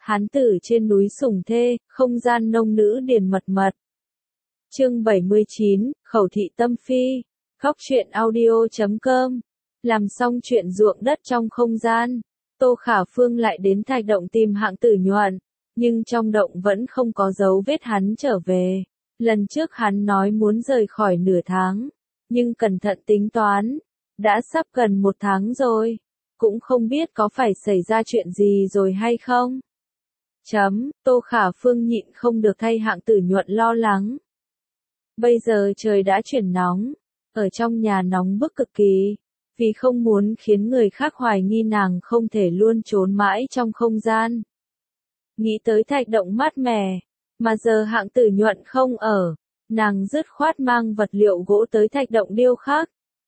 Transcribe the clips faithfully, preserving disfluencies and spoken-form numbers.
Hán tử trên núi sủng thê, không gian nông nữ điền mật mật. Chương bảy mươi chín, Khẩu thị tâm phi. Góc truyện audio chấm com. Làm xong chuyện ruộng đất trong không gian, Tô Khả Phương lại đến thạch động tìm Hạng Tử Nhuận, nhưng trong động vẫn không có dấu vết hắn trở về. Lần trước hắn nói muốn rời khỏi nửa tháng, nhưng cẩn thận tính toán, đã sắp gần một tháng rồi, cũng không biết có phải xảy ra chuyện gì rồi hay không. Chấm, Tô Khả Phương nhịn không được thay Hạng Tử Nhuận lo lắng. Bây giờ trời đã chuyển nóng, ở trong nhà nóng bức cực kỳ, vì không muốn khiến người khác hoài nghi nàng không thể luôn trốn mãi trong không gian. Nghĩ tới thạch động mát mẻ, mà giờ Hạng Tử Nhuận không ở, nàng dứt khoát mang vật liệu gỗ tới thạch động điêu khắc.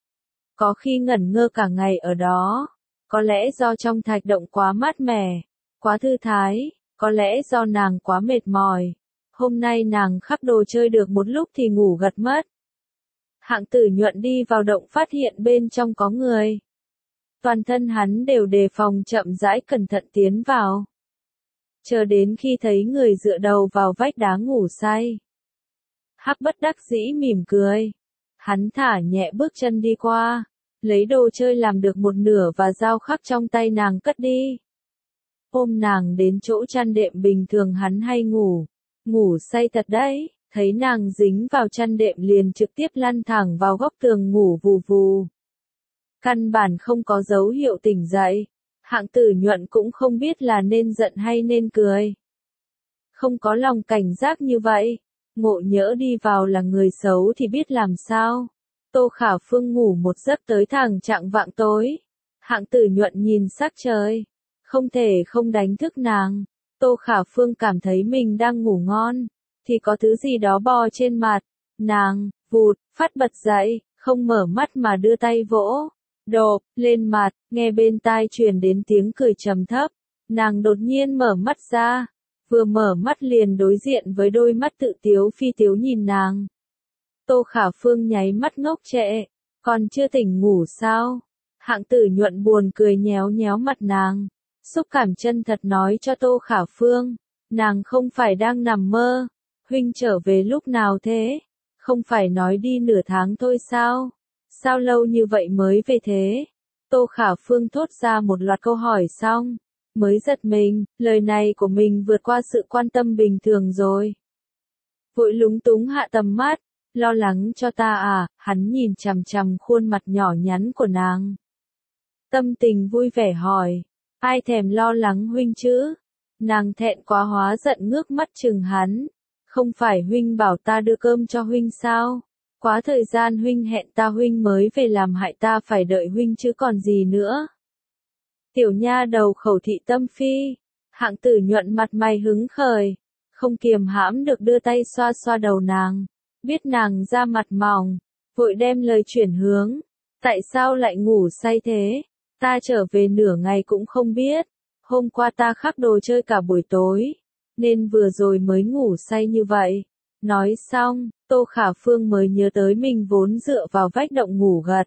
Có khi ngẩn ngơ cả ngày ở đó, có lẽ do trong thạch động quá mát mẻ, quá thư thái, có lẽ do nàng quá mệt mỏi. Hôm nay nàng khắc đồ chơi được một lúc thì ngủ gật mất. Hạng Tử Nhuận đi vào động phát hiện bên trong có người. Toàn thân hắn đều đề phòng chậm rãi cẩn thận tiến vào. Chờ đến khi thấy người dựa đầu vào vách đá ngủ say. Hắc bất đắc dĩ mỉm cười. Hắn thả nhẹ bước chân đi qua, lấy đồ chơi làm được một nửa và dao khắc trong tay nàng cất đi. Ôm nàng đến chỗ chăn đệm bình thường hắn hay ngủ. Ngủ say thật đấy, thấy nàng dính vào chăn đệm liền trực tiếp lăn thẳng vào góc tường ngủ vù vù. Căn bản không có dấu hiệu tỉnh dậy, Hạng Tử Nhuận cũng không biết là nên giận hay nên cười. Không có lòng cảnh giác như vậy, ngộ nhỡ đi vào là người xấu thì biết làm sao. Tô Khả Phương ngủ một giấc tới thẳng chạng vạng tối. Hạng Tử Nhuận nhìn sắc trời, không thể không đánh thức nàng. Tô Khả Phương cảm thấy mình đang ngủ ngon, thì có thứ gì đó bò trên mặt. Nàng, vụt, phát bật dậy, không mở mắt mà đưa tay vỗ, độp, lên mặt, nghe bên tai truyền đến tiếng cười trầm thấp. Nàng đột nhiên mở mắt ra, vừa mở mắt liền đối diện với đôi mắt tự tiếu phi tiếu nhìn nàng. Tô Khả Phương nháy mắt ngốc trệ, còn chưa tỉnh ngủ sao? Hạng Tử Nhuận buồn cười nhéo nhéo mặt nàng. Xúc cảm chân thật nói cho Tô Khả Phương, nàng không phải đang nằm mơ. Huynh trở về lúc nào thế? Không phải nói đi nửa tháng thôi sao? Sao lâu như vậy mới về thế? Tô Khả Phương thốt ra một loạt câu hỏi xong, mới giật mình, lời này của mình vượt qua sự quan tâm bình thường rồi. Vội lúng túng hạ tầm mắt, lo lắng cho ta à? Hắn nhìn chằm chằm khuôn mặt nhỏ nhắn của nàng. Tâm tình vui vẻ hỏi. Ai thèm lo lắng huynh chứ? Nàng thẹn quá hóa giận ngước mắt chừng hắn. Không phải huynh bảo ta đưa cơm cho huynh sao? Quá thời gian huynh hẹn ta huynh mới về làm hại ta phải đợi huynh chứ còn gì nữa. Tiểu nha đầu khẩu thị tâm phi. Hạng Tử Nhuận mặt mày hứng khởi, không kiềm hãm được đưa tay xoa xoa đầu nàng. Biết nàng da mặt mỏng, vội đem lời chuyển hướng. Tại sao lại ngủ say thế? Ta trở về nửa ngày cũng không biết, hôm qua ta khắc đồ chơi cả buổi tối, nên vừa rồi mới ngủ say như vậy. Nói xong, Tô Khả Phương mới nhớ tới mình vốn dựa vào vách động ngủ gật.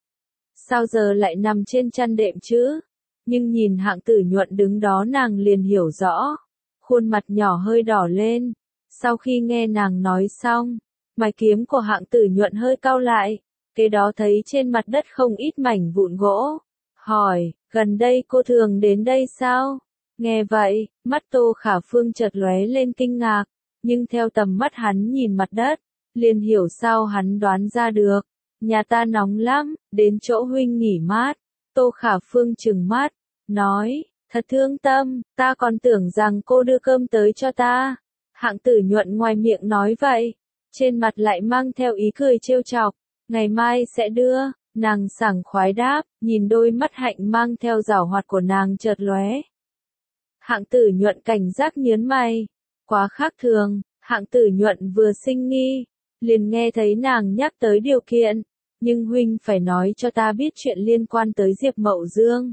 Sao giờ lại nằm trên chăn đệm chứ? Nhưng nhìn Hạng Tử Nhuận đứng đó nàng liền hiểu rõ, khuôn mặt nhỏ hơi đỏ lên. Sau khi nghe nàng nói xong, mày kiếm của Hạng Tử Nhuận hơi cau lại, kế đó thấy trên mặt đất không ít mảnh vụn gỗ. Hỏi, gần đây cô thường đến đây sao? Nghe vậy, mắt Tô Khả Phương chợt lóe lên kinh ngạc, nhưng theo tầm mắt hắn nhìn mặt đất, liền hiểu sao hắn đoán ra được. Nhà ta nóng lắm, đến chỗ huynh nghỉ mát. Tô Khả Phương trừng mắt, nói, thật thương tâm, ta còn tưởng rằng cô đưa cơm tới cho ta. Hạng Tử Nhuận ngoài miệng nói vậy, trên mặt lại mang theo ý cười trêu chọc, ngày mai sẽ đưa. Nàng sảng khoái đáp, nhìn đôi mắt hạnh mang theo giảo hoạt của nàng chợt lóe. Hạng Tử Nhuận cảnh giác nhớn mày, quá khác thường. Hạng Tử Nhuận vừa sinh nghi, liền nghe thấy nàng nhắc tới điều kiện, nhưng huynh phải nói cho ta biết chuyện liên quan tới Diệp Mậu Dương.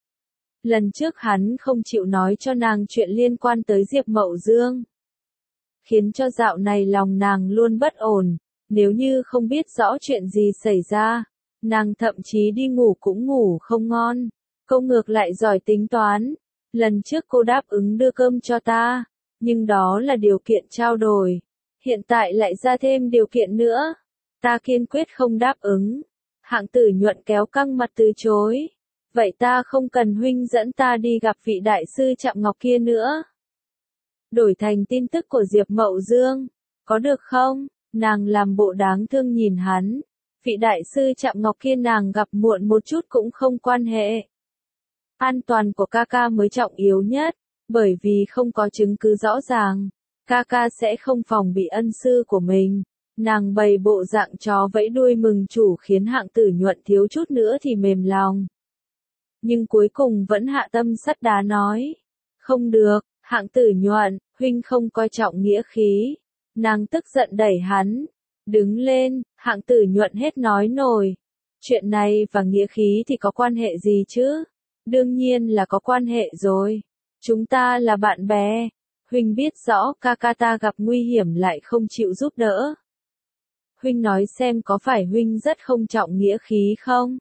Lần trước hắn không chịu nói cho nàng chuyện liên quan tới Diệp Mậu Dương, khiến cho dạo này lòng nàng luôn bất ổn. Nếu như không biết rõ chuyện gì xảy ra, nàng thậm chí đi ngủ cũng ngủ không ngon. Câu ngược lại giỏi tính toán, Lần trước cô đáp ứng đưa cơm cho ta, nhưng đó là điều kiện trao đổi. Hiện tại lại ra thêm điều kiện nữa. Ta kiên quyết không đáp ứng. Hạng Tử Nhuận kéo căng mặt từ chối. Vậy ta không cần huynh dẫn ta đi gặp vị đại sư Trạm Ngọc kia nữa. Đổi thành tin tức của Diệp Mậu Dương. Có được không? Nàng làm bộ đáng thương nhìn hắn. Vị đại sư Trạm Ngọc kia nàng gặp muộn một chút cũng không quan hệ. An toàn của ca ca mới trọng yếu nhất. Bởi vì không có chứng cứ rõ ràng. Ca ca sẽ không phòng bị ân sư của mình. Nàng bày bộ dạng chó vẫy đuôi mừng chủ khiến Hạng Tử Nhuận thiếu chút nữa thì mềm lòng. Nhưng cuối cùng vẫn hạ tâm sắt đá nói. Không được, Hạng Tử Nhuận, huynh không coi trọng nghĩa khí. Nàng tức giận đẩy hắn. Đứng lên, Hạng Tử Nhuận hết nói nổi. Chuyện này và nghĩa khí thì có quan hệ gì chứ? Đương nhiên là có quan hệ rồi. Chúng ta là bạn bè. Huynh biết rõ ca ca ta gặp nguy hiểm lại không chịu giúp đỡ. Huynh nói xem có phải huynh rất không trọng nghĩa khí không?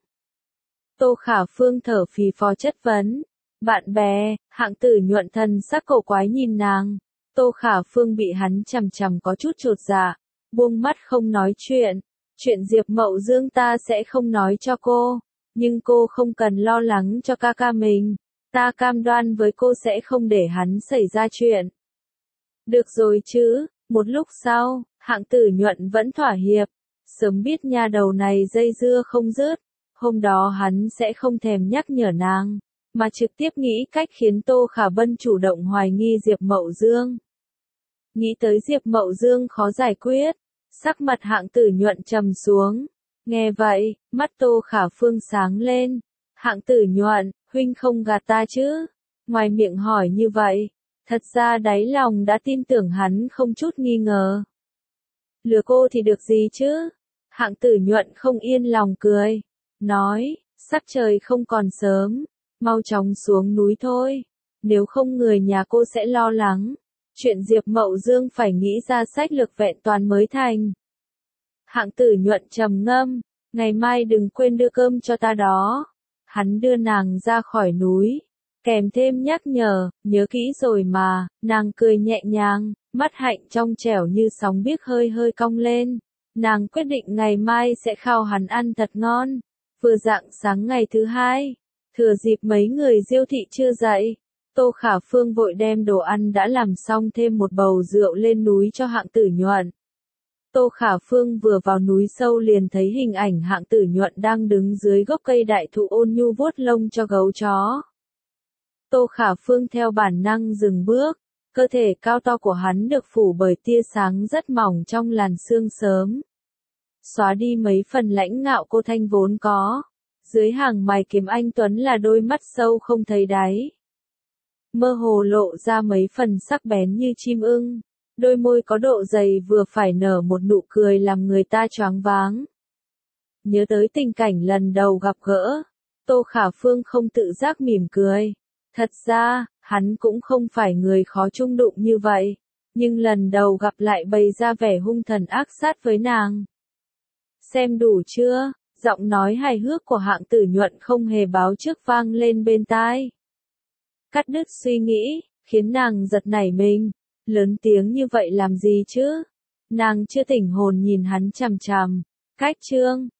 Tô Khả Phương thở phì phò chất vấn. Bạn bè, Hạng Tử Nhuận thần sắc cổ quái nhìn nàng. Tô Khả Phương bị hắn chằm chằm có chút chột dạ, buông mắt không nói chuyện. Chuyện Diệp Mậu Dương ta sẽ không nói cho cô, nhưng cô không cần lo lắng cho ca ca mình. Ta cam đoan với cô sẽ không để hắn xảy ra chuyện. Được rồi chứ, một lúc sau, Hạng Tử Nhuận vẫn thỏa hiệp. Sớm biết nha đầu này dây dưa không dứt, hôm đó hắn sẽ không thèm nhắc nhở nàng, mà trực tiếp nghĩ cách khiến Tô Khả Vân chủ động hoài nghi Diệp Mậu Dương. Nghĩ tới Diệp Mậu Dương khó giải quyết, sắc mặt Hạng Tử Nhuận trầm xuống. Nghe vậy, mắt Tô Khả Phương sáng lên. Hạng Tử Nhuận, huynh không gạt ta chứ? Ngoài miệng hỏi như vậy, thật ra đáy lòng đã tin tưởng hắn không chút nghi ngờ. Lừa cô thì được gì chứ? Hạng Tử Nhuận không yên lòng cười. Nói, sắc trời không còn sớm, mau chóng xuống núi thôi. Nếu không người nhà cô sẽ lo lắng. Chuyện Diệp Mậu Dương phải nghĩ ra sách lược vẹn toàn mới thành. Hạng Tử Nhuận trầm ngâm, ngày mai đừng quên đưa cơm cho ta đó. Hắn đưa nàng ra khỏi núi, kèm thêm nhắc nhở, nhớ kỹ rồi mà. Nàng cười nhẹ nhàng, mắt hạnh trong trẻo như sóng biếc hơi hơi cong lên. Nàng quyết định ngày mai sẽ khao hắn ăn thật ngon. Vừa rạng sáng ngày thứ hai, thừa dịp mấy người Diêu thị chưa dậy, Tô Khả Phương vội đem đồ ăn đã làm xong thêm một bầu rượu lên núi cho Hạng Tử Nhuận. Tô Khả Phương vừa vào núi sâu liền thấy hình ảnh Hạng Tử Nhuận đang đứng dưới gốc cây đại thụ ôn nhu vuốt lông cho gấu chó. Tô Khả Phương theo bản năng dừng bước, cơ thể cao to của hắn được phủ bởi tia sáng rất mỏng trong làn sương sớm. Xóa đi mấy phần lãnh ngạo cô thanh vốn có. Dưới hàng mày kiếm anh tuấn là đôi mắt sâu không thấy đáy. Mơ hồ lộ ra mấy phần sắc bén như chim ưng. Đôi môi có độ dày vừa phải nở một nụ cười làm người ta choáng váng. Nhớ tới tình cảnh lần đầu gặp gỡ, Tô Khả Phương không tự giác mỉm cười. Thật ra, hắn cũng không phải người khó chung đụng như vậy. Nhưng lần đầu gặp lại bày ra vẻ hung thần ác sát với nàng. Xem đủ chưa? Giọng nói hài hước của Hạng Tử Nhuận không hề báo trước vang lên bên tai. Cắt đứt suy nghĩ, khiến nàng giật nảy mình. Lớn tiếng như vậy làm gì chứ? Nàng chưa tỉnh hồn nhìn hắn chằm chằm. Cách chương,